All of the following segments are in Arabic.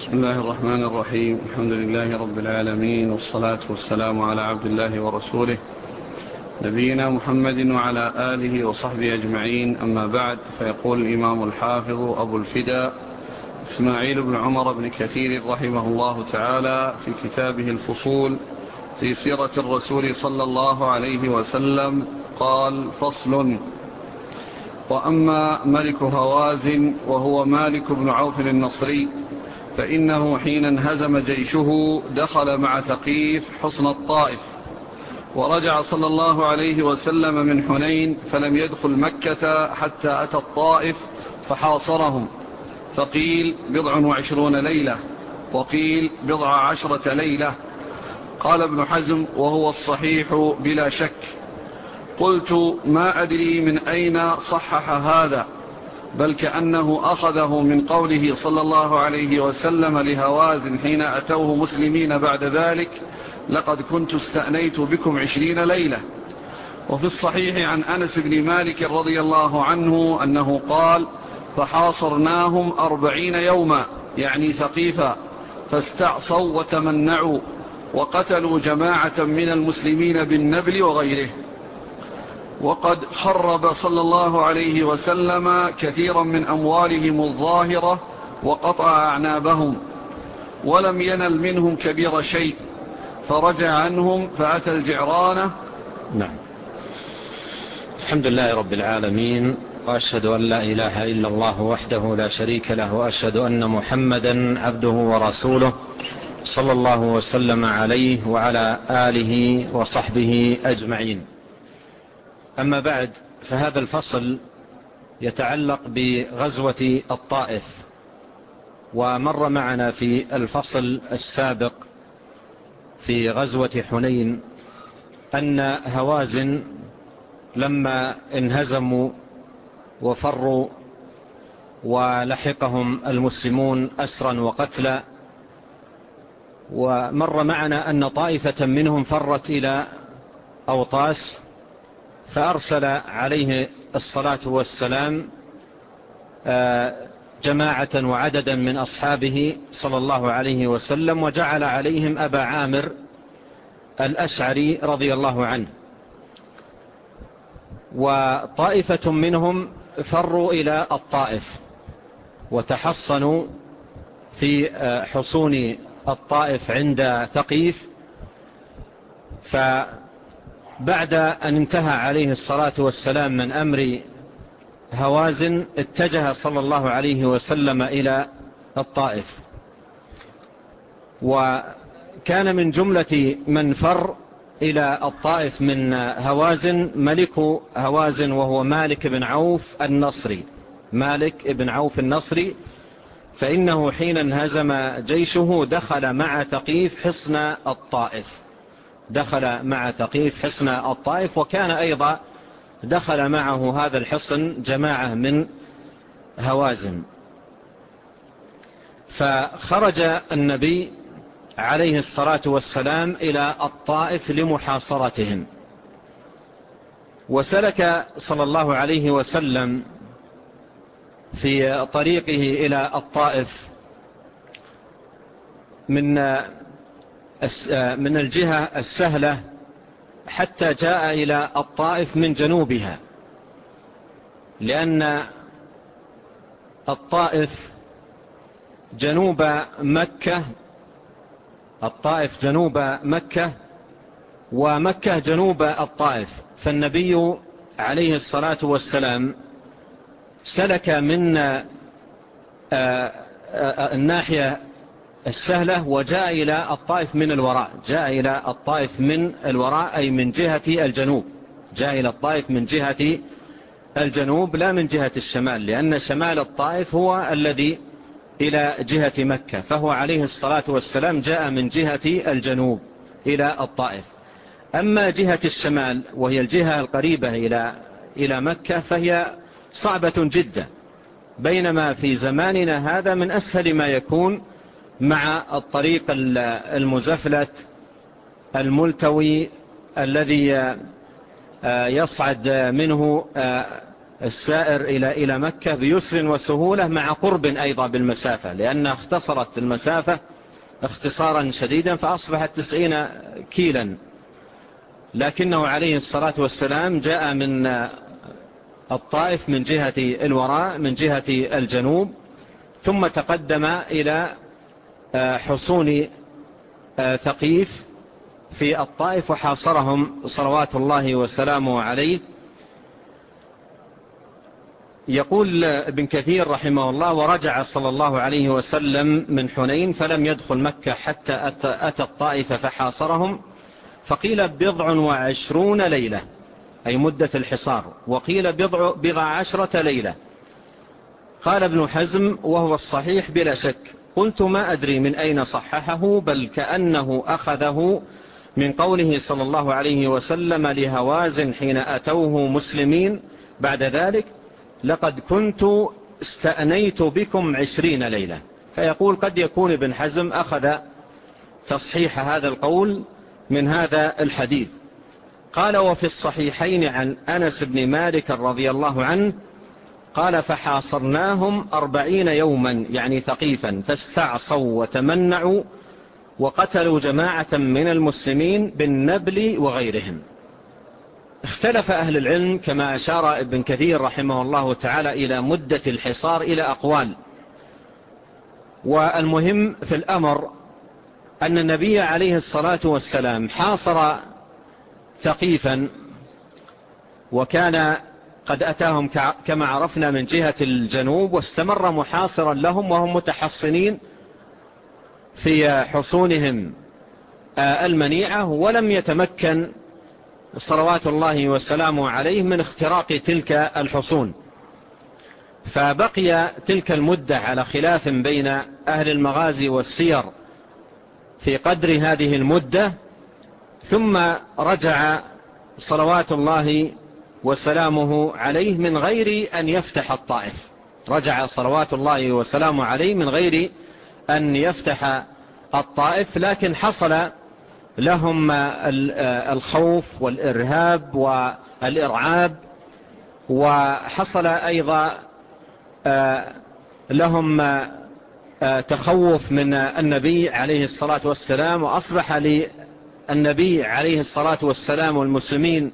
بسم الله الرحمن الرحيم. الحمد لله رب العالمين، والصلاة والسلام على عبد الله ورسوله نبينا محمد وعلى آله وصحبه أجمعين. أما بعد، فيقول الإمام الحافظ أبو الفداء إسماعيل بن عمر بن كثير رحمه الله تعالى في كتابه الفصول في سيرة الرسول صلى الله عليه وسلم قال: فصل. وأما ملك هوازن وهو مالك بن عوف النصري، فإنه حين انهزم جيشه دخل مع ثقيف حصن الطائف، ورجع صلى الله عليه وسلم من حنين، فلم يدخل مكة حتى أتى الطائف فحاصرهم، فقيل 27 ليلة، وقيل 10 ليلة. قال ابن حزم: وهو الصحيح بلا شك. قلت: ما أدري من أين صحح هذا، بل كأنه أخذه من قوله صلى الله عليه وسلم لهوازن حين أتوه مسلمين بعد ذلك: لقد كنت استأنيت بكم 20 ليلة. وفي الصحيح عن أنس بن مالك رضي الله عنه أنه قال: فحاصرناهم 40 يوما، يعني ثقيفا، فاستعصوا وتمنعوا، وقتلوا جماعة من المسلمين بالنبل وغيره. وقد خرب صلى الله عليه وسلم كثيرا من أموالهم الظاهرة، وقطع أعنابهم، ولم ينل منهم كبير شيء، فرجع عنهم فأتى الجعرانة. نعم. الحمد لله رب العالمين، وأشهد أن لا إله إلا الله وحده لا شريك له، وأشهد أن محمدا عبده ورسوله صلى الله وسلم عليه وعلى آله وصحبه أجمعين. أما بعد، فهذا الفصل يتعلق بغزوة الطائف. ومر معنا في الفصل السابق في غزوة حنين أن هوازن لما انهزموا وفروا ولحقهم المسلمون أسرا وقتلا، ومر معنا أن طائفة منهم فرت إلى أوطاس، فأرسل عليه الصلاة والسلام جماعة وعددا من أصحابه صلى الله عليه وسلم، وجعل عليهم أبا عامر الأشعري رضي الله عنه. وطائفة منهم فروا إلى الطائف وتحصنوا في حصون الطائف عند ثقيف. فبعد أن انتهى عليه الصلاة والسلام من أمر هوازن، اتجه صلى الله عليه وسلم إلى الطائف. وكان من جملة من فر إلى الطائف من هوازن ملك هوازن، وهو مالك بن عوف النصري. مالك بن عوف النصري، فإنه حين انهزم جيشه دخل مع ثقيف حصن الطائف، دخل مع ثقيف حصن الطائف. وكان أيضا دخل معه هذا الحصن جماعة من هوازن. فخرج النبي عليه الصلاة والسلام إلى الطائف لمحاصرتهم. وسلك صلى الله عليه وسلم في طريقه إلى الطائف من الجهة السهلة حتى جاء إلى الطائف من جنوبها، لأن الطائف جنوب مكة، الطائف جنوب مكة، ومكة جنوب الطائف. فالنبي عليه الصلاة والسلام سلك من الناحية السهلة وجاء إلى الطائف من الوراء، جاء إلى الطائف من الوراء، أي من جهة الجنوب. جاء إلى الطائف من جهة الجنوب لا من جهة الشمال، لأن شمال الطائف هو الذي إلى جهة مكة، فهو عليه الصلاة والسلام جاء من جهة الجنوب إلى الطائف. أما جهة الشمال وهي الجهة القريبة إلى مكة فهي صعبة جدا، بينما في زماننا هذا من أسهل ما يكون مع الطريق المزفلت الملتوي الذي يصعد منه السائر إلى مكة بيسر وسهولة مع قرب أيضا بالمسافة، لأنها اختصرت المسافة اختصارا شديدا فأصبحت 90 كيلا، لكنه عليه الصلاة والسلام جاء من الطائف من جهة الوراء من جهة الجنوب، ثم تقدم إلى حصون ثقيف في الطائف وحاصرهم صلوات الله وسلامه عليه. يقول ابن كثير رحمه الله: ورجع صلى الله عليه وسلم من حنين فلم يدخل مكة حتى أتى الطائف فحاصرهم، فقيل 20 ليلة أي مدة الحصار، وقيل 10 ليلة. قال ابن حزم وهو الصحيح بلا شك. قلت ما أدري من أين صححه، بل كأنه أخذه من قوله صلى الله عليه وسلم لهوازن حين أتوه مسلمين بعد ذلك: لقد كنت استأنيت بكم 20 ليلة. فيقول قد يكون ابن حزم أخذ تصحيح هذا القول من هذا الحديث. قال: وفي الصحيحين عن أنس بن مالك رضي الله عنه قال: فحاصرناهم 40 يوما يعني ثقيفا، فاستعصوا وتمنعوا وقتلوا جماعة من المسلمين بالنبل وغيرهم. اختلف أهل العلم كما أشار ابن كثير رحمه الله تعالى إلى مدة الحصار إلى أقوال، والمهم في الأمر أن النبي عليه الصلاة والسلام حاصر ثقيفا، وكان قد أتاهم كما عرفنا من جهة الجنوب، واستمر محاصرا لهم وهم متحصنين في حصونهم المنيعة، ولم يتمكن صلوات الله وسلامه عليه من اختراق تلك الحصون، فبقي تلك المدة على خلاف بين أهل المغازي والسير في قدر هذه المدة. ثم رجع صلوات الله وسلامه عليه من غير أن يفتح الطائف، رجع صلوات الله وسلامه عليه من غير أن يفتح الطائف، لكن حصل لهم الخوف والإرهاب والإرعاب، وحصل أيضا لهم تخوف من النبي عليه الصلاة والسلام، وأصبح للنبي عليه الصلاة والسلام والمسلمين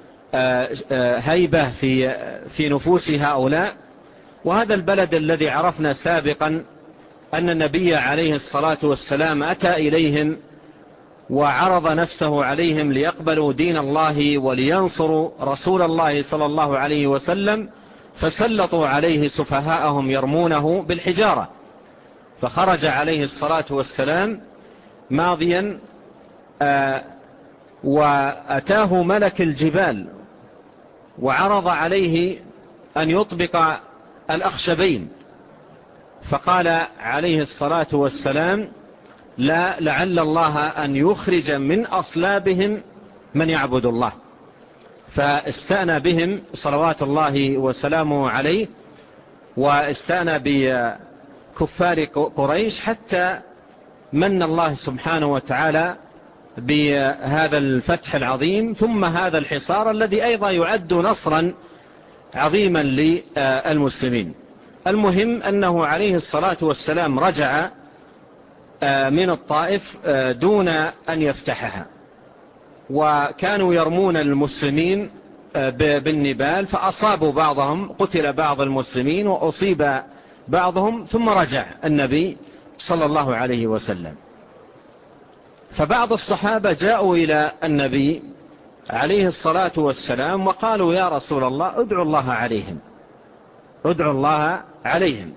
هيبة في نفوس هؤلاء. وهذا البلد الذي عرفنا سابقا أن النبي عليه الصلاة والسلام أتى إليهم وعرض نفسه عليهم ليقبلوا دين الله ولينصروا رسول الله صلى الله عليه وسلم، فسلطوا عليه سفهاءهم يرمونه بالحجارة، فخرج عليه الصلاة والسلام ماضيا وأتاه ملك الجبال وعرض عليه أن يطبق الأخشبين، فقال عليه الصلاة والسلام: لا، لعل الله أن يخرج من أصلابهم من يعبد الله. فاستأنى بهم صلوات الله وسلامه عليه، واستأنى بكفار قريش، حتى من الله سبحانه وتعالى بهذا الفتح العظيم، ثم هذا الحصار الذي أيضا يعد نصرا عظيما للمسلمين. المهم أنه عليه الصلاة والسلام رجع من الطائف دون أن يفتحها، وكانوا يرمون المسلمين بالنبال، فأصابوا بعضهم، قتل بعض المسلمين وأصيب بعضهم، ثم رجع النبي صلى الله عليه وسلم. فبعض الصحابة جاءوا إلى النبي عليه الصلاة والسلام وقالوا: يا رسول الله، ادعوا الله عليهم، ادعوا الله عليهم.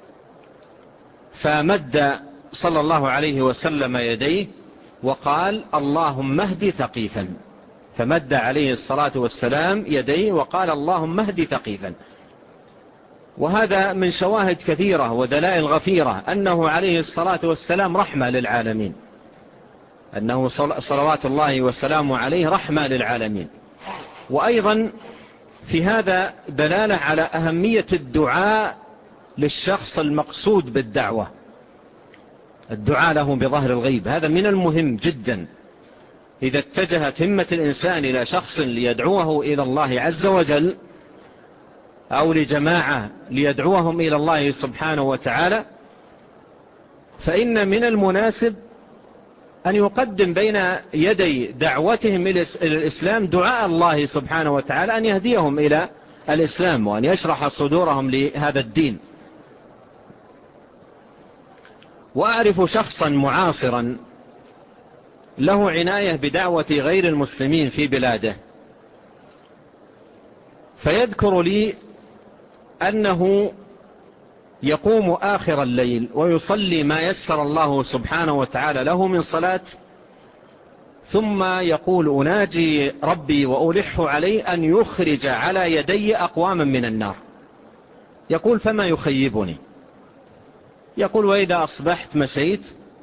فمد صلى الله عليه وسلم يديه وقال: اللهم اهد ثقيفا. فمد عليه الصلاة والسلام يديه وقال: اللهم اهد ثقيفا. وهذا من شواهد كثيرة ودلائل غفيرة أنه عليه الصلاة والسلام رحمة للعالمين، أنه صلوات الله وسلامه عليه رحمة للعالمين. وأيضا في هذا دلالة على أهمية الدعاء للشخص المقصود بالدعوة، الدعاء له بظهر الغيب، هذا من المهم جدا. إذا اتجهت همة الإنسان إلى شخص ليدعوه إلى الله عز وجل، أو لجماعة ليدعوهم إلى الله سبحانه وتعالى، فإن من المناسب أن يقدم بين يدي دعوتهم إلى الإسلام دعاء الله سبحانه وتعالى أن يهديهم إلى الإسلام وأن يشرح صدورهم لهذا الدين. وأعرف شخصا معاصرا له عناية بدعوة غير المسلمين في بلاده، فيذكر لي أنه يقوم آخر الليل ويصلي ما يسر الله سبحانه وتعالى له من صلاة، ثم يقول أناجي ربي وألح عليه أن يخرج على يدي أقواما من النار. يقول فما يخيبني؟ يقول وإذا أصبحت مشيت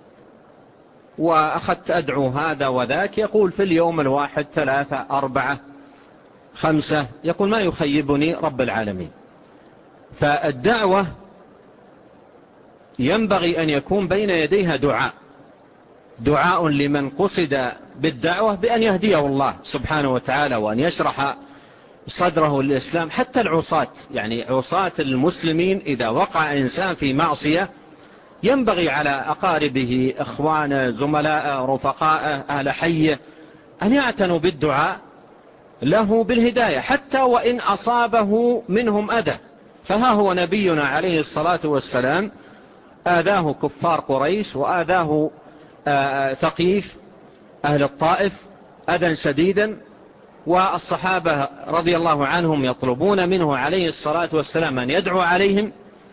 وأخذت أدعو هذا وذاك، يقول في اليوم الواحد 3 4 5، يقول ما يخيبني رب العالمين. فالدعوة ينبغي أن يكون بين يديها دعاء لمن قصد بالدعوة بأن يهديه الله سبحانه وتعالى وأن يشرح صدره للإسلام. حتى العصاة، يعني عصاة المسلمين، إذا وقع إنسان في معصية ينبغي على أقاربه، إخوانه، زملاء، رفقاء، أهل حيه أن يعتنوا بالدعاء له بالهداية حتى وإن أصابه منهم أذى. فها هو نبينا عليه الصلاة والسلام آذاه كفار قريش وآذاه ثقيف أهل الطائف أذى شديدا، والصحابة رضي الله عنهم يطلبون منه عليه الصلاة والسلام أن يدعو عليهم،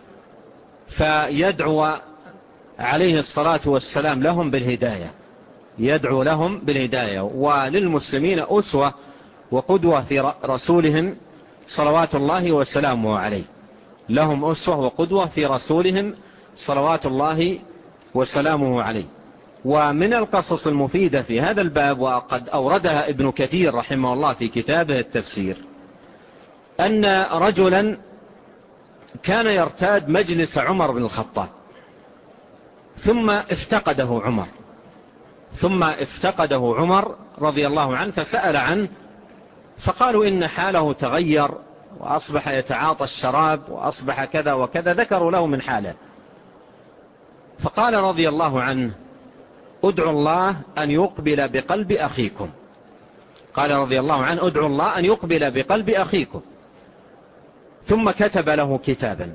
فيدعو عليه الصلاة والسلام لهم بالهداية، يدعو لهم بالهداية. وللمسلمين أسوة وقدوة في رسولهم صلوات الله وسلامه عليه، لهم أسوة وقدوة في رسولهم صلوات الله وسلامه عليه. ومن القصص المفيدة في هذا الباب، وقد أوردها ابن كثير رحمه الله في كتابه التفسير، أن رجلا كان يرتاد مجلس عمر بن الخطاب، ثم افتقده عمر رضي الله عنه، فسأل عنه، فقالوا إن حاله تغير وأصبح يتعاطى الشراب وأصبح كذا وكذا، ذكروا له من حاله. فقال رضي الله عنه ادعوا الله أن يقبل بقلب أخيكم، قال رضي الله عنه ادعوا الله أن يقبل بقلب أخيكم. ثم كتب له كتابا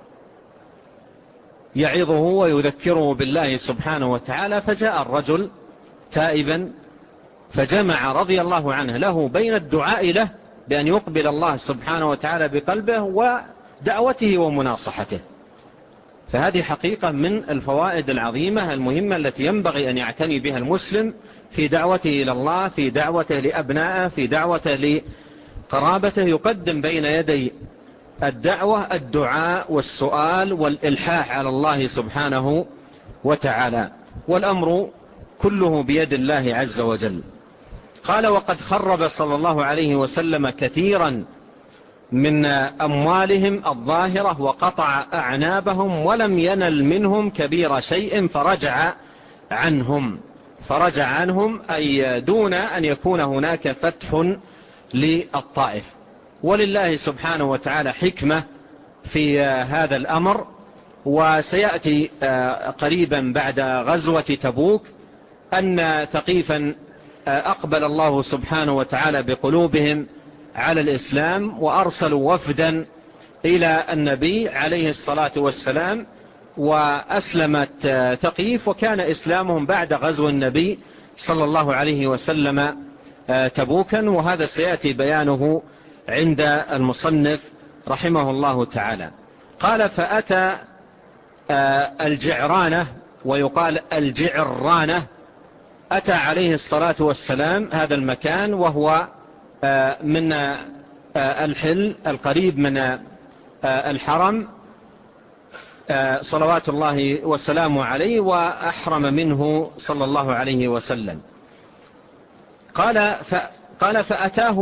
يعظه ويذكره بالله سبحانه وتعالى. فجاء الرجل تائبا، فجمع رضي الله عنه له بين الدعاء له بأن يقبل الله سبحانه وتعالى بقلبه ودعوته ومناصحته. فهذه حقيقة من الفوائد العظيمة المهمة التي ينبغي أن يعتني بها المسلم في دعوته إلى الله، في دعوته لأبنائه، في دعوته لقرابته. يقدم بين يدي الدعوة الدعاء والسؤال والإلحاح على الله سبحانه وتعالى، والأمر كله بيد الله عز وجل. قال وقد خرب صلى الله عليه وسلم كثيرا من أموالهم الظاهرة وقطع أعنابهم ولم ينل منهم كبير شيء فرجع عنهم أي دون أن يكون هناك فتح للطائف. ولله سبحانه وتعالى حكمة في هذا الأمر، وسيأتي قريبا بعد غزوة تبوك أن ثقيفا أقبل الله سبحانه وتعالى بقلوبهم على الإسلام، وأرسلوا وفدا إلى النبي عليه الصلاة والسلام، وأسلمت ثقيف، وكان إسلامهم بعد غزو النبي صلى الله عليه وسلم تبوكا، وهذا سيأتي بيانه عند المصنف رحمه الله تعالى. قال فأتى الجعرانة ويقال الجعرانة، أتى عليه الصلاة والسلام هذا المكان، وهو من الحل القريب من الحرم صلوات الله وسلامه عليه، وأحرم منه صلى الله عليه وسلم. قال فأتاه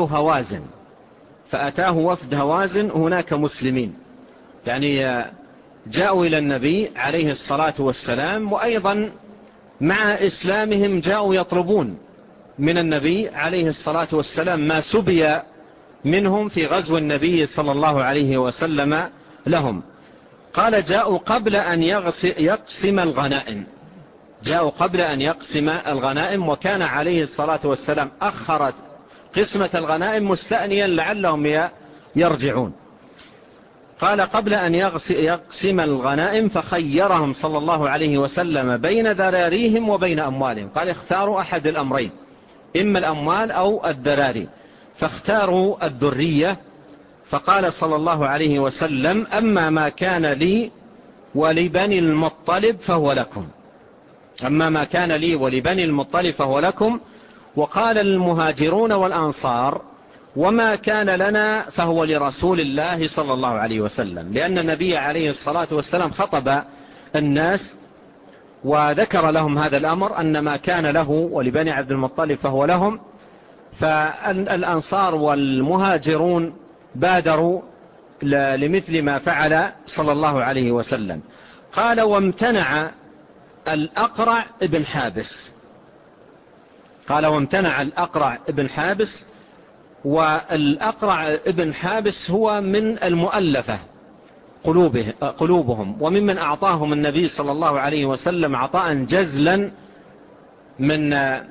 وفد هوازن هناك مسلمين، يعني جاءوا إلى النبي عليه الصلاة والسلام، وأيضا مع إسلامهم جاءوا يطلبون من النبي عليه الصلاة والسلام ما سبي منهم في غزو النبي صلى الله عليه وسلم لهم. قال جاءوا قبل أن يقسم الغنائم، جاءوا قبل أن يقسم الغنائم، وكان عليه الصلاة والسلام أخرت قسمة الغنائم مستأنيا لعلهم يرجعون. قال قبل أن يقسم الغنائم فخيرهم صلى الله عليه وسلم بين ذراريهم وبين أموالهم، قال اختاروا أحد الأمرين، إما الأموال أو الذراري، فاختاروا الذرية. فقال صلى الله عليه وسلم أما ما كان لي ولبني المطلب فهو لكم، أما ما كان لي ولبني المطلب فهو لكم. وقال المهاجرون والأنصار وما كان لنا فهو لرسول الله صلى الله عليه وسلم، لأن النبي عليه الصلاة والسلام خطب الناس وذكر لهم هذا الأمر أن ما كان له ولبني عبد المطلب فهو لهم. فالأنصار والمهاجرون بادروا لمثل ما فعل صلى الله عليه وسلم. قال وامتنع الأقرع ابن حابس، قال وامتنع الأقرع ابن حابس. والأقرع ابن حابس هو من المؤلفة قلوبهم، وممن أعطاهم النبي صلى الله عليه وسلم عطاء جزلا من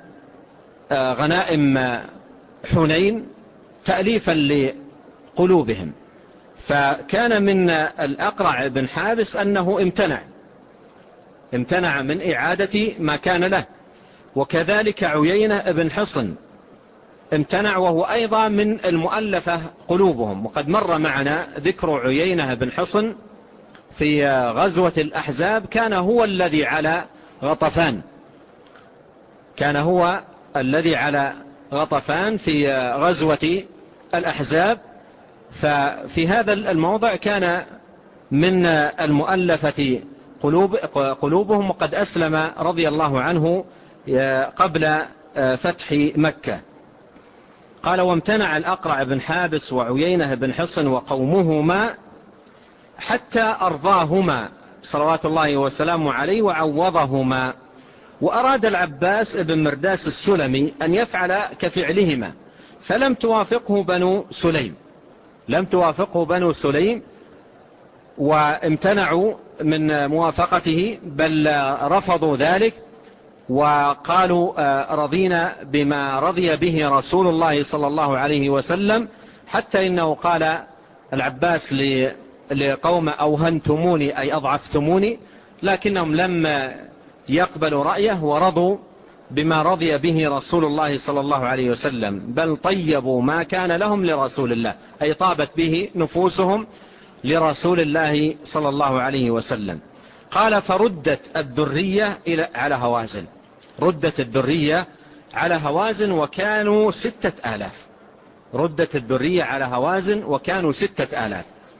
غنائم حنين تأليفا لقلوبهم. فكان من الأقرع ابن حابس أنه امتنع من إعادة ما كان له. وكذلك عيينة ابن حصن امتنع، وهو أيضا من المؤلفة قلوبهم، وقد مر معنا ذكر عيينة بن حصن في غزوة الأحزاب. كان هو الذي على غطفان، كان هو الذي على غطفان في غزوة الأحزاب. ففي هذا الموضع كان من المؤلفة قلوبهم، وقد أسلم رضي الله عنه قبل فتح مكة. قال وامتنع الأقرع بن حابس وعيينة بن حصن وقومهما حتى أرضاهما صلوات الله وسلامه عليه وعوضهما. وأراد العباس بن مرداس السلمي أن يفعل كفعلهما، فلم توافقه بنو سليم وامتنعوا من موافقته، بل رفضوا ذلك وقالوا رضينا بما رضي به رسول الله صلى الله عليه وسلم. حتى إنه قال العباس لقوم أوهنتموني أي أضعفتموني، لكنهم لم يقبلوا رأيه ورضوا بما رضي به رسول الله صلى الله عليه وسلم، بل طيبوا ما كان لهم لرسول الله، أي طابت به نفوسهم لرسول الله صلى الله عليه وسلم. قال فردت الذرية على هوازن، ردت الذرية على هوازن وكانوا 6000، ردت الذرية على هوازن وكانوا 6000.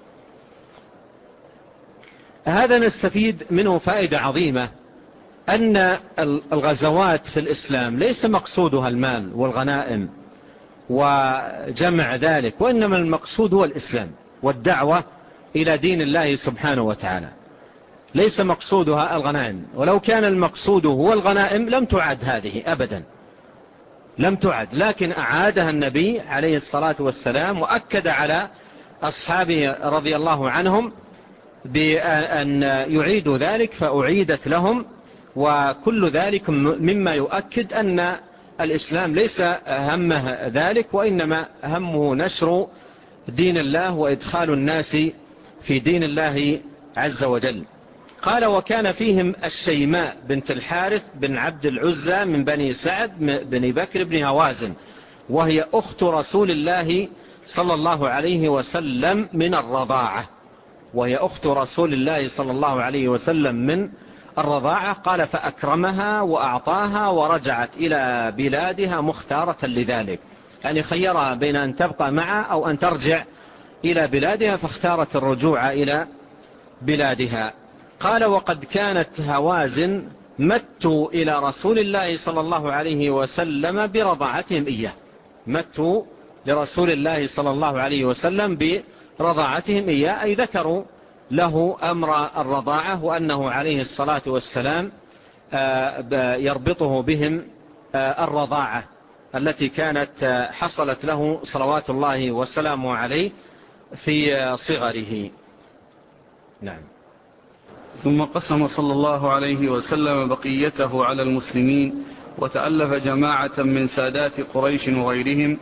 هذا نستفيد منه فائدة عظيمة، أن الغزوات في الإسلام ليس مقصودها المال والغنائم وجمع ذلك، وإنما المقصود هو الإسلام والدعوة إلى دين الله سبحانه وتعالى، ليس مقصودها الغنائم. ولو كان المقصود هو الغنائم لم تعد هذه أبدا، لم تعد، لكن أعادها النبي عليه الصلاة والسلام وأكد على أصحابه رضي الله عنهم بأن يعيدوا ذلك، فأعيدت لهم. وكل ذلك مما يؤكد أن الإسلام ليس همه ذلك، وإنما همه نشر دين الله وإدخال الناس في دين الله عز وجل. قال وكان فيهم الشيماء بنت الحارث بن عبد العزى من بني سعد بن بكر بن هوازن، وهي أخت رسول الله صلى الله عليه وسلم من الرضاعة، وهي أخت رسول الله صلى الله عليه وسلم من الرضاعة. قال فأكرمها وأعطاها ورجعت إلى بلادها مختارة لذلك، يعني خيرها بين أن تبقى معه أو أن ترجع إلى بلادها، فاختارت الرجوع إلى بلادها. قال وقد كانت هوازن متوا إلى رسول الله صلى الله عليه وسلم برضاعتهم إياه، متوا لرسول الله صلى الله عليه وسلم برضاعتهم إياه، أي ذكروا له أمر الرضاعة، وأنه عليه الصلاة والسلام يربطه بهم الرضاعة، التي كانت حصلت له صلوات الله وسلامه عليه في صغره. نعم. ثم قسم صلى الله عليه وسلم بقيته على المسلمين، وتألف جماعة من سادات قريش وغيرهم،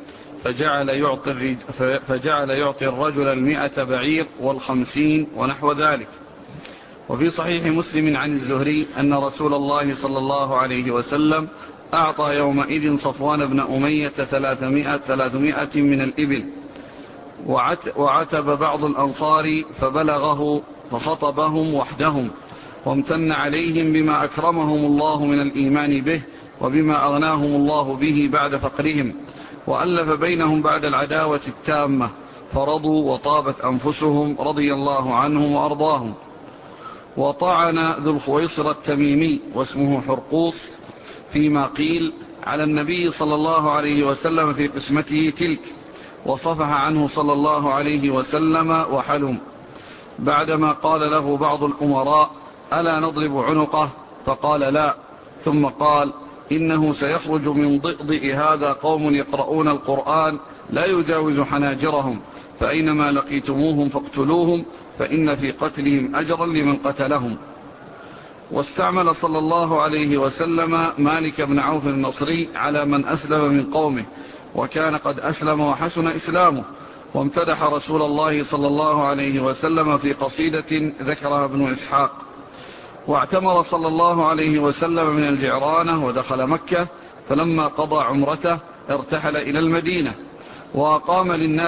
فجعل يعطي الرجل 100 بعير و50 ونحو ذلك. وفي صحيح مسلم عن الزهري أن رسول الله صلى الله عليه وسلم أعطى يومئذ صفوان بن أمية 300 من الإبل، وعتب بعض الأنصار فبلغه فخطبهم وحدهم، وامتن عليهم بما أكرمهم الله من الإيمان به، وبما أغناهم الله به بعد فقرهم، وألف بينهم بعد العداوة التامة، فرضوا وطابت أنفسهم رضي الله عنهم وأرضاهم. وطعن ذو الخويصر التميمي واسمه حرقوس فيما قيل على النبي صلى الله عليه وسلم في قسمته تلك، وصفح عنه صلى الله عليه وسلم وحلم، بعدما قال له بعض الأمراء: ألا نضرب عنقه؟ فقال: لا. ثم قال: إنه سيخرج من ضئضئ هذا قوم يقرؤون القرآن لا يجاوز حناجرهم، فأينما لقيتموهم فاقتلوهم، فإن في قتلهم أجرا لمن قتلهم. واستعمل صلى الله عليه وسلم مالك بن عوف النصري على من أسلم من قومه، وكان قد أسلم وحسن إسلامه، وامتدح رسول الله صلى الله عليه وسلم في قصيدة ذكرها ابن إسحاق. واعتمر صلى الله عليه وسلم من الجعرانة ودخل مكة، فلما قضى عمرته ارتحل إلى المدينة، وأقام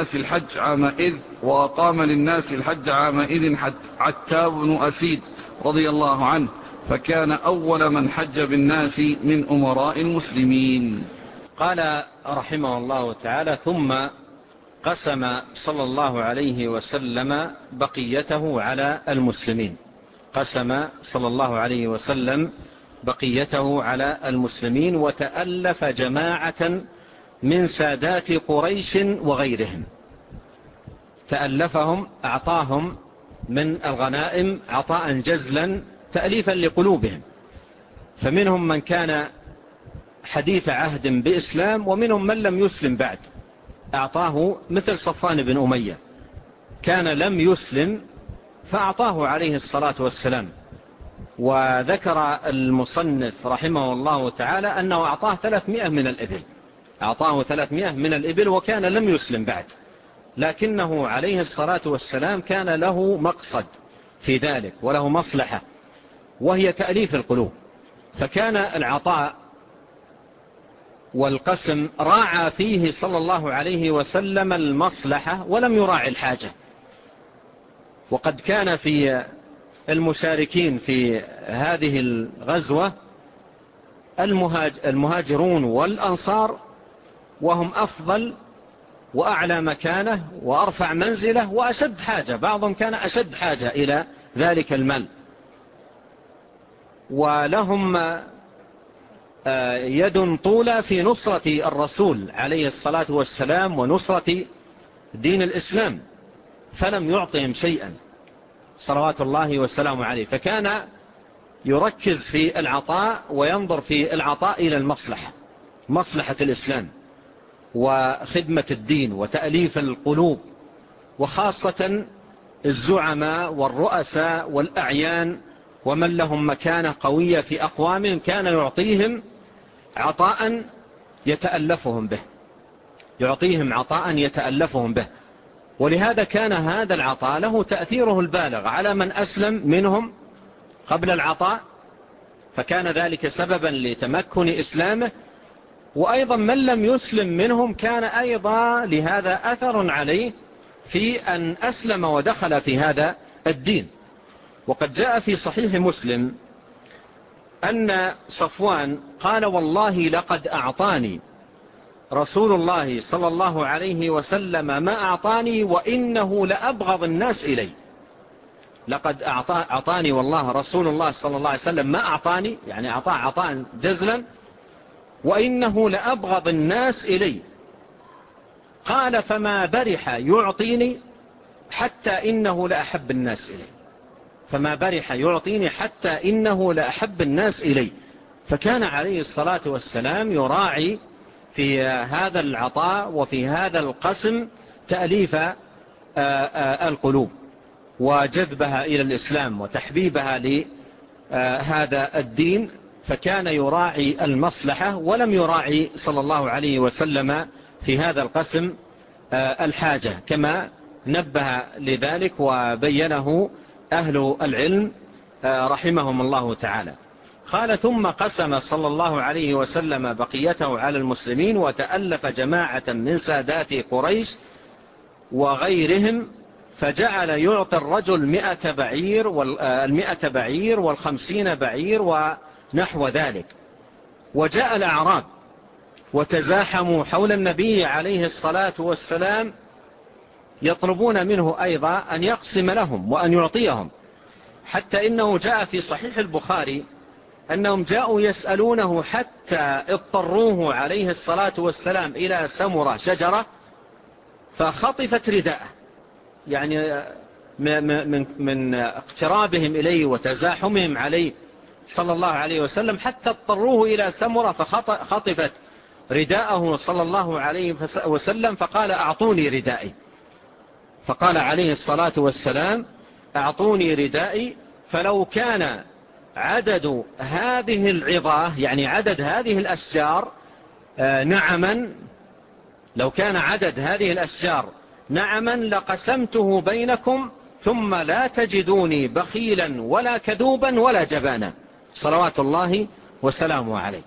للناس الحج عامئذ عتاب بن أسيد رضي الله عنه، فكان أول من حج بالناس من أمراء المسلمين. قال رحمه الله تعالى: ثم قسم صلى الله عليه وسلم بقيته على المسلمين. قسم صلى الله عليه وسلم بقيته على المسلمين، وتألف جماعة من سادات قريش وغيرهم. تألفهم، أعطاهم من الغنائم عطاء جزلا تأليفا لقلوبهم، فمنهم من كان حديث عهد بإسلام، ومنهم من لم يسلم بعد. أعطاه مثل صفوان بن أمية، كان لم يسلم فأعطاه عليه الصلاة والسلام. وذكر المصنف رحمه الله تعالى أنه أعطاه 300 من الإبل، أعطاه 300 من الإبل، وكان لم يسلم بعد، لكنه عليه الصلاة والسلام كان له مقصد في ذلك وله مصلحة، وهي تأليف القلوب. فكان العطاء والقسم راعى فيه صلى الله عليه وسلم المصلحة ولم يراعي الحاجة. وقد كان في المشاركين في هذه الغزوة المهاجرون والأنصار، وهم أفضل وأعلى مكانة وأرفع منزلة وأشد حاجة، بعضهم كان أشد حاجة إلى ذلك المال، ولهم يد طولة في نصرة الرسول عليه الصلاة والسلام ونصرة دين الإسلام، فلم يعطهم شيئا صلوات الله وسلامه عليه. فكان يركز في العطاء وينظر في العطاء إلى المصلحة، مصلحة الإسلام وخدمة الدين وتأليف القلوب، وخاصة الزعماء والرؤساء والأعيان ومن لهم مكانة قوية في أقوامهم، كان يعطيهم عطاء يتألفهم به، يعطيهم عطاء يتألفهم به. ولهذا كان هذا العطاء له تأثيره البالغ على من أسلم منهم قبل العطاء، فكان ذلك سببا لتمكن إسلامه، وأيضا من لم يسلم منهم كان أيضا لهذا أثر عليه في أن أسلم ودخل في هذا الدين. وقد جاء في صحيح مسلم أن صفوان قال: والله لقد أعطاني رسول الله صلى الله عليه وسلم ما أعطاني وإنه لأبغض الناس إلي. لقد أعطاني والله رسول الله صلى الله عليه وسلم ما أعطاني، يعني أعطاه عطاء جزلا، وإنه لأبغض الناس إلي. قال: فما برح يعطيني حتى إنه لأحب الناس إلي. فما برح يعطيني حتى إنه لأحب الناس إلي. فكان عليه الصلاة والسلام يراعي في هذا العطاء وفي هذا القسم تأليف القلوب وجذبها إلى الإسلام وتحبيبها لهذا الدين، فكان يراعي المصلحة ولم يراعي صلى الله عليه وسلم في هذا القسم الحاجة، كما نبه لذلك وبينه أهل العلم رحمهم الله تعالى. قال: ثم قسم صلى الله عليه وسلم بقيته على المسلمين، وتألف جماعة من سادات قريش وغيرهم، فجعل يعطي الرجل 100 بعير 50 بعير ونحو ذلك. وجاء الأعراب وتزاحموا حول النبي عليه الصلاة والسلام يطلبون منه أيضا أن يقسم لهم وأن يعطيهم، حتى إنه جاء في صحيح البخاري أنهم جاءوا يسألونه حتى اضطروه عليه الصلاة والسلام إلى سمرة شجرة فخطفت رداءه، يعني من اقترابهم إليه وتزاحمهم عليه صلى الله عليه وسلم حتى اضطروه إلى سمرة فخطفت رداءه صلى الله عليه وسلم، فقال: أعطوني ردائي. فقال عليه الصلاة والسلام: أعطوني ردائي. فلو كان عدد هذه العظاه، يعني عدد هذه الأشجار نعما، لو كان عدد هذه الأشجار نعما لقسمته بينكم ثم لا تجدوني بخيلا ولا كذوبا ولا جبانا، صلوات الله وسلامه عليه.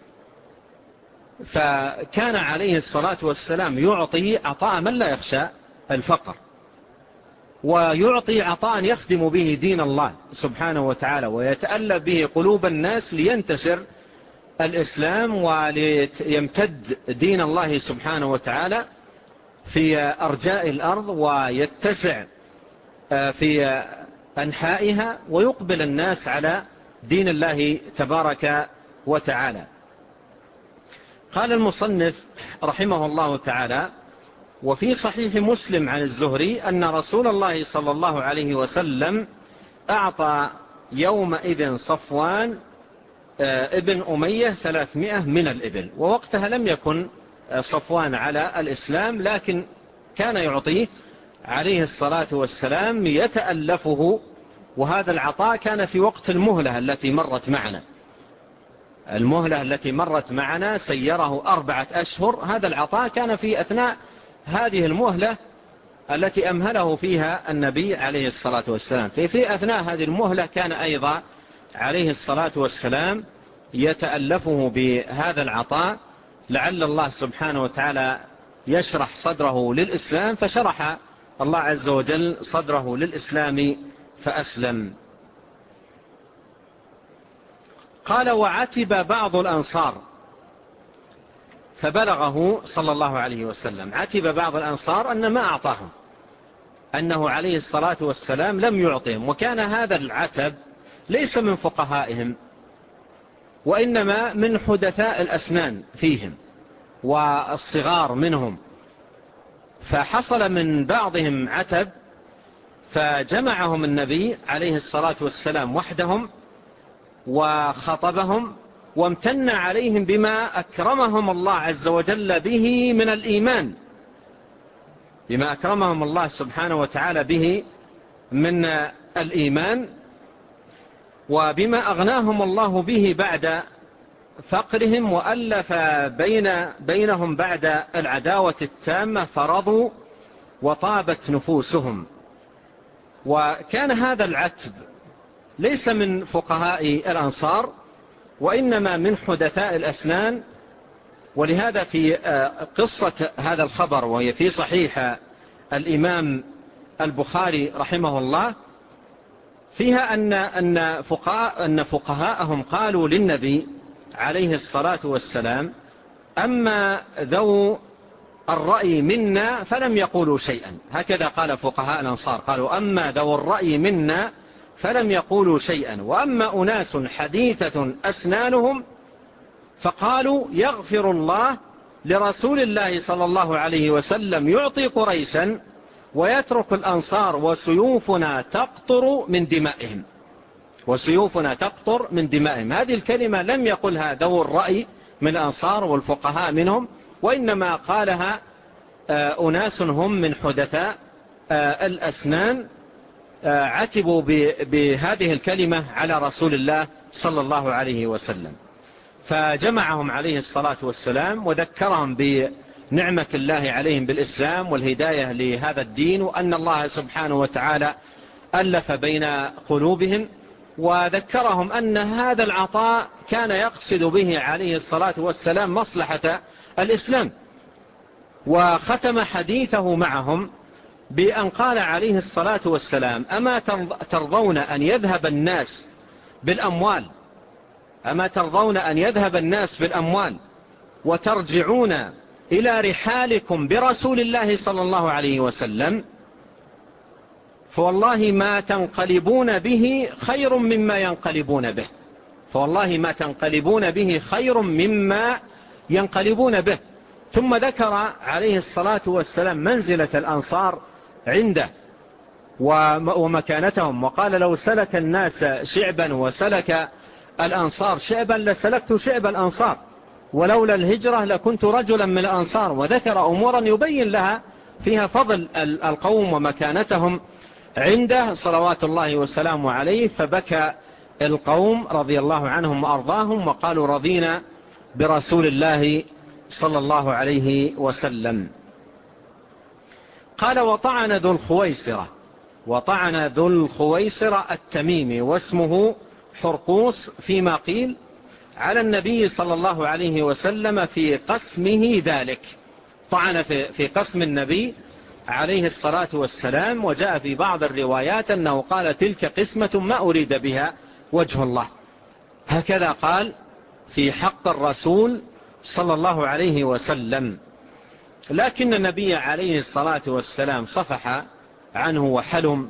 فكان عليه الصلاة والسلام يعطي عطاء من لا يخشى الفقر، ويعطي عطاء يخدم به دين الله سبحانه وتعالى ويتألف به قلوب الناس لينتشر الإسلام وليمتد دين الله سبحانه وتعالى في أرجاء الأرض ويتسع في أنحائها ويقبل الناس على دين الله تبارك وتعالى. قال المصنف رحمه الله تعالى: وفي صحيح مسلم عن الزهري أن رسول الله صلى الله عليه وسلم أعطى يومئذ صفوان ابن أمية 300 من الإبل، ووقتها لم يكن صفوان على الإسلام، لكن كان يعطيه عليه الصلاة والسلام يتألفه. وهذا العطاء كان في وقت المهلة التي مرت معنا، المهلة التي مرت معنا سيره 4 أشهر، هذا العطاء كان في أثناء هذه المهلة التي أمهله فيها النبي عليه الصلاة والسلام. في أثناء هذه المهلة كان أيضا عليه الصلاة والسلام يتألفه بهذا العطاء، لعل الله سبحانه وتعالى يشرح صدره للإسلام، فشرح الله عز وجل صدره للإسلام فأسلم. قال: وعتب بعض الأنصار فبلغه صلى الله عليه وسلم، عتب بعض الأنصار أن ما أعطاهم، أنه عليه الصلاة والسلام لم يعطهم، وكان هذا العتب ليس من فقهائهم وإنما من حدثاء الأسنان فيهم والصغار منهم، فحصل من بعضهم عتب فجمعهم النبي عليه الصلاة والسلام وحدهم وخطبهم وامتن عليهم بما أكرمهم الله عز وجل به من الإيمان، بما أكرمهم الله سبحانه وتعالى به من الإيمان، وبما أغناهم الله به بعد فقرهم، وألف بينهم بعد العداوة التامة فرضوا وطابت نفوسهم. وكان هذا العتب ليس من فقهاء الأنصار وإنما من حدثاء الأسنان. ولهذا في قصة هذا الخبر وهي في صحيح الإمام البخاري رحمه الله فيها أن فقهاءهم قالوا للنبي عليه الصلاة والسلام: أما ذو الرأي منا فلم يقولوا شيئا. هكذا قال فقهاء الأنصار، قالوا: أما ذو الرأي منا فلم يقولوا شيئا، وأما أناس حديثة أسنانهم فقالوا: يغفر الله لرسول الله صلى الله عليه وسلم يعطي قريشا ويترك الأنصار وسيوفنا تقطر من دمائهم، وسيوفنا تقطر من دمائهم. هذه الكلمة لم يقلها ذو الرأي من الأنصار والفقهاء منهم، وإنما قالها أناس هم من حدثاء الأسنان عتبوا بهذه الكلمة على رسول الله صلى الله عليه وسلم، فجمعهم عليه الصلاة والسلام وذكرهم بنعمة الله عليهم بالإسلام والهداية لهذا الدين، وأن الله سبحانه وتعالى ألف بين قلوبهم، وذكرهم أن هذا العطاء كان يقصد به عليه الصلاة والسلام مصلحة الإسلام. وختم حديثه معهم بأن قال عليه الصلاة والسلام: أما ترضون أن يذهب الناس بالأموال، أما ترضون أن يذهب الناس بالأموال وترجعون إلى رحالكم برسول الله صلى الله عليه وسلم، فوالله ما تنقلبون به خير مما ينقلبون به، فوالله ما تنقلبون به خير مما ينقلبون به. ثم ذكر عليه الصلاة والسلام منزلة الأنصار عنده ومكانتهم، وقال: لو سلك الناس شعبا وسلك الأنصار شعبا لسلكت شعب الأنصار، ولولا الهجرة لكنت رجلا من الأنصار. وذكر أمورا يبين لها فيها فضل القوم ومكانتهم عنده صلوات الله وسلامه عليه. فبكى القوم رضي الله عنهم وأرضاهم وقالوا: رضينا برسول الله صلى الله عليه وسلم. قال: وطعن ذو الخويصرة التميمي واسمه حرقوس فيما قيل على النبي صلى الله عليه وسلم في قسمه ذلك، طعن في قسم النبي عليه الصلاة والسلام. وجاء في بعض الروايات أنه قال: تلك قسمة ما أريد بها وجه الله. هكذا قال في حق الرسول صلى الله عليه وسلم. لكن النبي عليه الصلاة والسلام صفح عنه وحلم.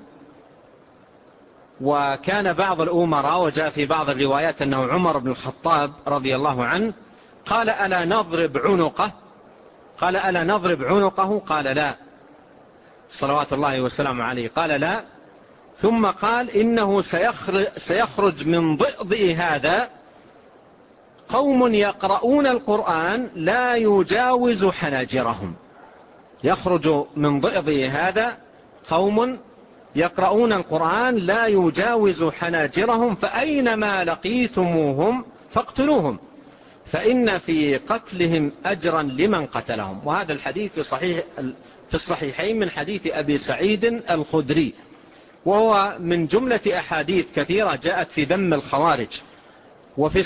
وكان بعض الأمراء، وجاء في بعض الروايات أنه عمر بن الخطاب رضي الله عنه، قال: ألا نضرب عنقه؟ قال: ألا نضرب عنقه؟ قال: لا، صلوات الله وسلامه عليه، قال: لا. ثم قال: إنه سيخرج من ضئضئ هذا قوم يقرؤون القرآن لا يجاوز حناجرهم. يخرج من ضئضئ هذا قوم يقرؤون القرآن لا يجاوز حناجرهم، فأينما لقيتموهم فاقتلوهم، فإن في قتلهم أجرا لمن قتلهم. وهذا الحديث في الصحيحين من حديث أبي سعيد الخدري، وهو من جملة أحاديث كثيرة جاءت في ذم الخوارج. وفي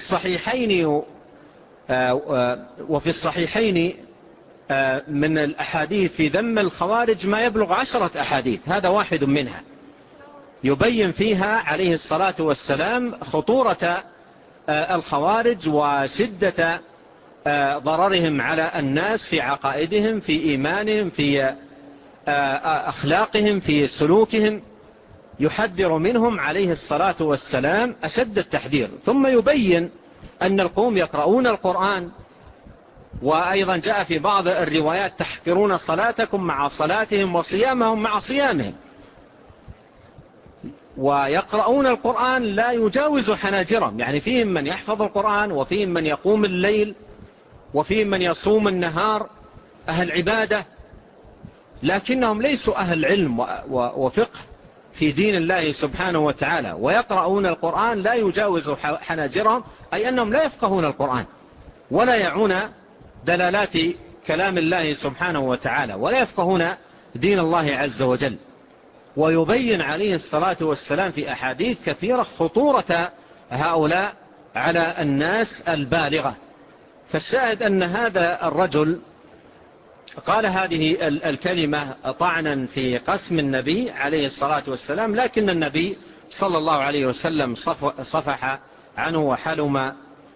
الصحيحين من الأحاديث في ذم الخوارج ما يبلغ 10 أحاديث، هذا واحد منها يبين فيها عليه الصلاة والسلام خطورة الخوارج وشدة ضررهم على الناس في عقائدهم، في إيمانهم، في أخلاقهم، في سلوكهم. يحذر منهم عليه الصلاة والسلام أشد التحذير. ثم يبين أن القوم يقرؤون القرآن، وأيضا جاء في بعض الروايات: تحقرون صلاتكم مع صلاتهم وصيامهم مع صيامهم. ويقرؤون القرآن لا يجاوز حناجرهم، يعني فيهم من يحفظ القرآن، وفيهم من يقوم الليل، وفيهم من يصوم النهار، أهل عبادة، لكنهم ليسوا أهل علم وفقه في دين الله سبحانه وتعالى. ويقرؤون القرآن لا يجاوز حناجرهم، أي أنهم لا يفقهون القرآن ولا يعون دلالات كلام الله سبحانه وتعالى، ولا يفقهون دين الله عز وجل. ويبين عليه الصلاة والسلام في أحاديث كثيرة خطورة هؤلاء على الناس البالغة. فالشاهد أن هذا الرجل قال هذه الكلمة طعنا في قسم النبي عليه الصلاة والسلام، لكن النبي صلى الله عليه وسلم صفح عنه وحلم.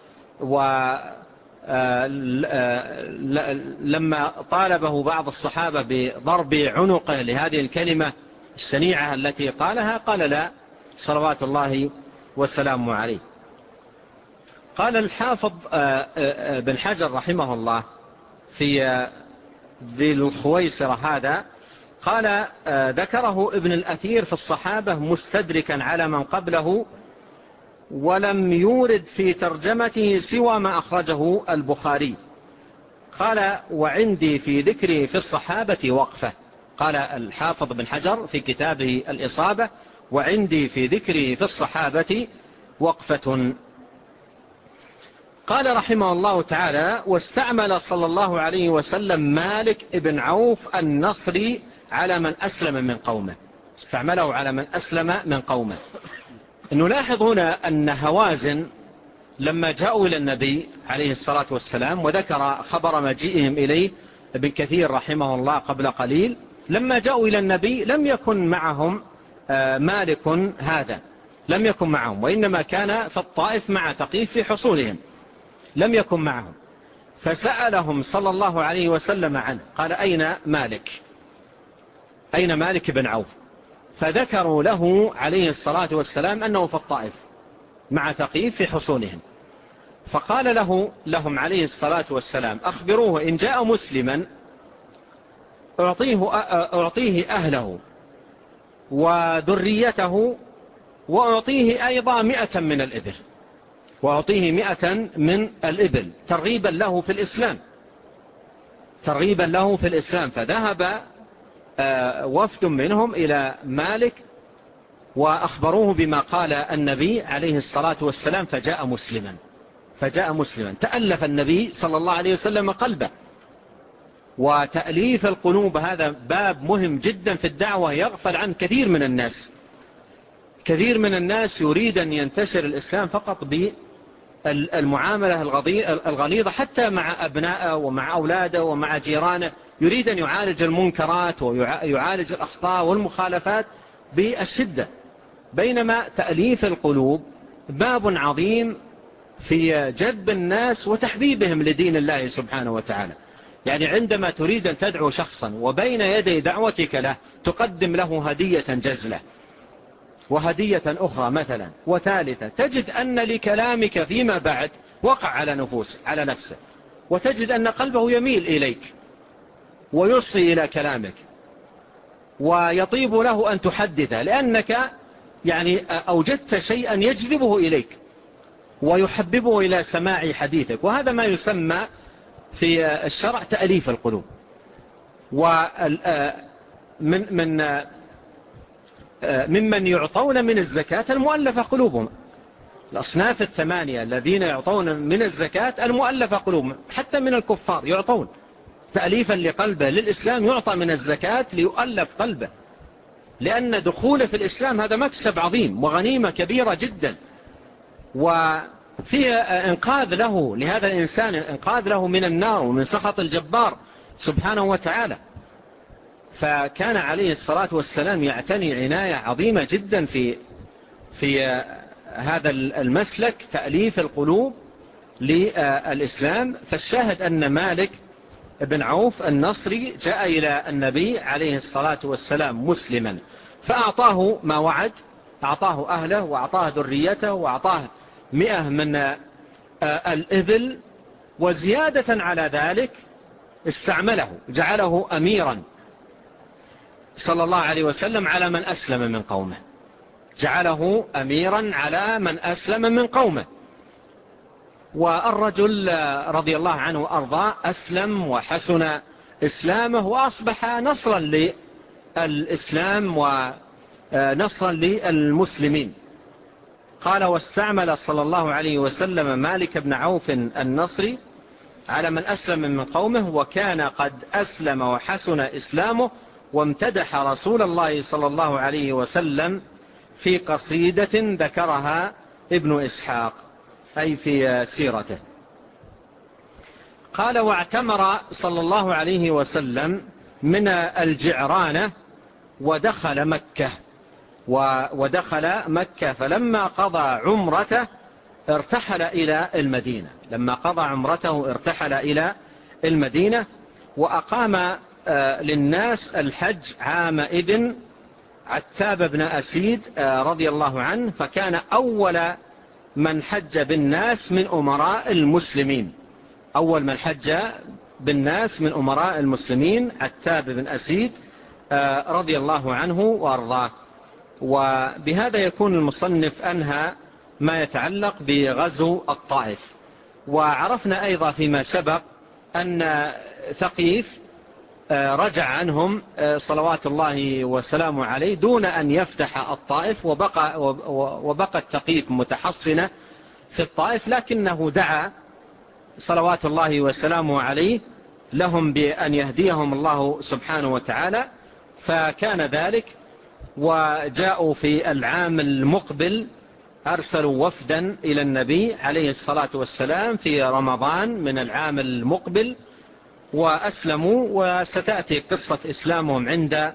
ولما طالبه بعض الصحابة بضرب عنقه لهذه الكلمة الشنيعة التي قالها، قال: لا، صلوات الله وسلامه عليه. قال الحافظ بن حجر رحمه الله في ذي الخويصرة هذا، قال: ذكره ابن الأثير في الصحابة مستدركا على من قبله ولم يورد في ترجمته سوى ما أخرجه البخاري. قال وعندي في ذكره في الصحابة وقفة. قال الحافظ بن حجر في كتابه الإصابة وعندي في ذكره في الصحابة وقفة. قال رحمه الله تعالى واستعمل صلى الله عليه وسلم مالك بن عوف النصري على من أسلم من قومه. استعمله على من أسلم من قومه. نلاحظ هنا أن هوازن لما جاءوا إلى النبي عليه الصلاة والسلام وذكر خبر مجيئهم إليه ابن كثير رحمه الله قبل قليل، لما جاءوا إلى النبي لم يكن معهم مالك هذا، لم يكن معهم، وإنما كان في الطائف مع ثقيف في حصولهم، لم يكن معهم. فسألهم صلى الله عليه وسلم عنه، قال أين مالك؟ أين مالك بن عوف؟ فذكروا له عليه الصلاة والسلام أنه في الطائف مع ثقيف في حصونهم. فقال لهم عليه الصلاة والسلام أخبروه إن جاء مسلما أعطيه أهله وذريته وأعطيه أيضا 100 من الإبل، وأعطيه 100 من الإبل ترغيبا له في الإسلام، ترغيبا له في الإسلام. فذهب وفد منهم إلى مالك وأخبروه بما قال النبي عليه الصلاة والسلام فجاء مسلما. تألف النبي صلى الله عليه وسلم قلبه. وتأليف القلوب هذا باب مهم جدا في الدعوة يغفل عن كثير من الناس. كثير من الناس يريد أن ينتشر الإسلام فقط بالمعاملة الغليظة حتى مع أبنائه ومع أولاده ومع جيرانه، يريد أن يعالج المنكرات ويعالج الأخطاء والمخالفات بالشدة، بينما تأليف القلوب باب عظيم في جذب الناس وتحبيبهم لدين الله سبحانه وتعالى. يعني عندما تريد أن تدعو شخصا وبين يدي دعوتك له تقدم له هدية جزلة وهدية أخرى مثلا وثالثة، تجد أن لكلامك فيما بعد وقع على نفسه، وتجد أن قلبه يميل إليك ويصغي إلى كلامك ويطيب له أن تحدثه، لأنك يعني أوجدت شيئا يجذبه إليك ويحببه إلى سماع حديثك. وهذا ما يسمى في الشرع تأليف القلوب. ممن يعطون من الزكاة المؤلفة قلوبهم، الأصناف 8 الذين يعطون من الزكاة المؤلفة قلوبهم، حتى من الكفار يعطون تأليفا لقلبه للإسلام، يعطى من الزكاة ليؤلف قلبه، لأن دخوله في الإسلام هذا مكسب عظيم وغنيمة كبيرة جدا، وفيه إنقاذ له لهذا الإنسان، إنقاذ له من النار ومن سخط الجبار سبحانه وتعالى. فكان عليه الصلاة والسلام يعتني عناية عظيمة جدا في هذا المسلك تأليف القلوب للإسلام. فالشاهد أن مالك بن عوف النصري جاء إلى النبي عليه الصلاة والسلام مسلما، فأعطاه ما وعد، أعطاه أهله وأعطاه ذريته وأعطاه 100 من الإبل، وزيادة على ذلك استعمله، جعله أميرا صلى الله عليه وسلم على من أسلم من قومه، جعله أميرا على من أسلم من قومه. والرجل رضي الله عنه وأرضاه أسلم وحسن إسلامه وأصبح نصرا للإسلام ونصرا للمسلمين. قال واستعمل صلى الله عليه وسلم مالك بن عوف النصري على من أسلم من قومه، وكان قد أسلم وحسن إسلامه، وامتدح رسول الله صلى الله عليه وسلم في قصيدة ذكرها ابن إسحاق أي في سيرته. قال واعتمر صلى الله عليه وسلم من الجعرانة ودخل مكة، فلما قضى عمرته ارتحل إلى المدينة، لما قضى عمرته ارتحل إلى المدينة، وأقام للناس الحج عام إذن عتاب بن أسيد رضي الله عنه، فكان أول من حج بالناس من أمراء المسلمين، أول من حج بالناس من أمراء المسلمين عتاب بن أسيد رضي الله عنه وأرضاه. وبهذا يكون المصنف أنهى ما يتعلق بغزو الطائف. وعرفنا أيضا فيما سبق أن ثقيف رجع عنهم صلوات الله وسلامه عليه دون أن يفتح الطائف، وبقى الثقيف متحصنة في الطائف، لكنه دعا صلوات الله وسلامه عليه لهم بأن يهديهم الله سبحانه وتعالى، فكان ذلك. وجاءوا في العام المقبل أرسلوا وفدا إلى النبي عليه الصلاة والسلام في رمضان من العام المقبل وأسلموا، وستأتي قصة إسلامهم عند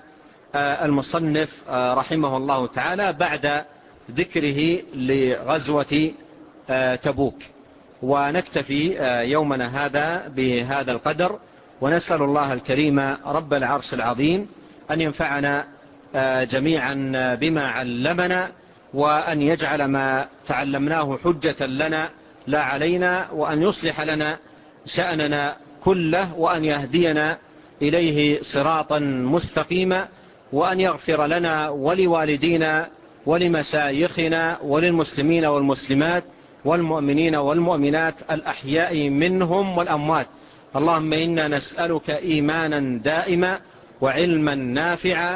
المصنف رحمه الله تعالى بعد ذكره لغزوة تبوك. ونكتفي يومنا هذا بهذا القدر، ونسأل الله الكريم رب العرش العظيم أن ينفعنا جميعا بما علمنا، وأن يجعل ما تعلمناه حجة لنا لا علينا، وأن يصلح لنا شأننا كله، وأن يهدينا إليه صراطا مستقيما، وأن يغفر لنا ولوالدينا ولمشايخنا وللمسلمين والمسلمات والمؤمنين والمؤمنات الأحياء منهم والأموات. اللهم إنا نسألك إيمانا دائما وعلما نافعا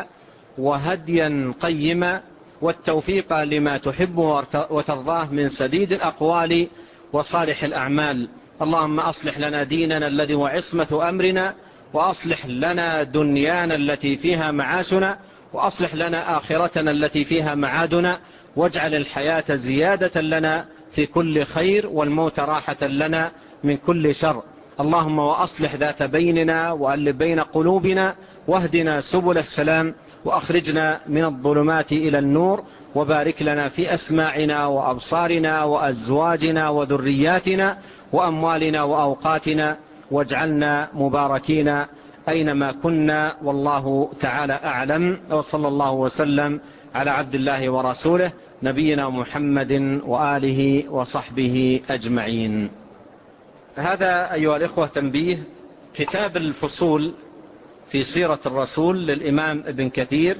وهديا قيما والتوفيق لما تحبه وترضاه من سديد الأقوال وصالح الأعمال. اللهم أصلح لنا ديننا الذي هو عصمة أمرنا، وأصلح لنا دنيانا التي فيها معاشنا، وأصلح لنا آخرتنا التي فيها معادنا، واجعل الحياة زيادة لنا في كل خير والموت راحة لنا من كل شر. اللهم وأصلح ذات بيننا وألف بين قلوبنا، واهدنا سبل السلام، وأخرجنا من الظلمات إلى النور، وبارك لنا في أسماعنا وأبصارنا وأزواجنا وذرياتنا وأموالنا وأوقاتنا، واجعلنا مباركين أينما كنا، والله تعالى أعلم. وصلى الله وسلم على عبد الله ورسوله نبينا محمد وآله وصحبه أجمعين. هذا أيها الإخوة تنبيه. كتاب الفصول في سيرة الرسول للإمام ابن كثير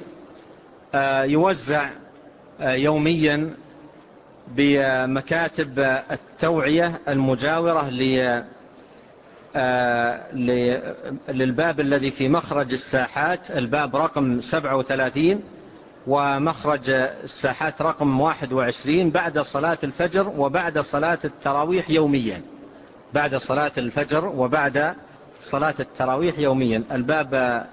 يوزع يوميا بمكاتب التوعية المجاورة للباب الذي في مخرج الساحات، الباب رقم 37 ومخرج الساحات رقم 21، بعد صلاة الفجر وبعد صلاة التراويح يوميا، بعد صلاة الفجر وبعد صلاة التراويح يوميا. الباب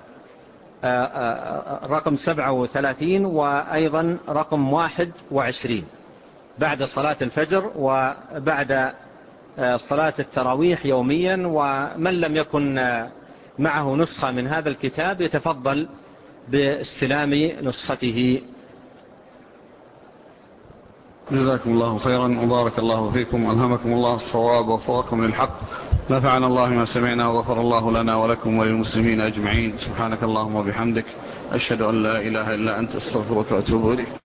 رقم 37 وأيضا رقم 21 بعد صلاة الفجر وبعد صلاة التراويح يوميا. ومن لم يكن معه نسخة من هذا الكتاب يتفضل باستلام نسخته. جزاكم الله خيرا وبارك الله فيكم، ألهمكم الله الصواب ووفقكم للحق، نفعنا الله ما سمعنا وغفر الله لنا ولكم وللمسلمين أجمعين. سبحانك اللهم وبحمدك، أشهد أن لا إله إلا أنت، أستغفرك وأتوب إليك.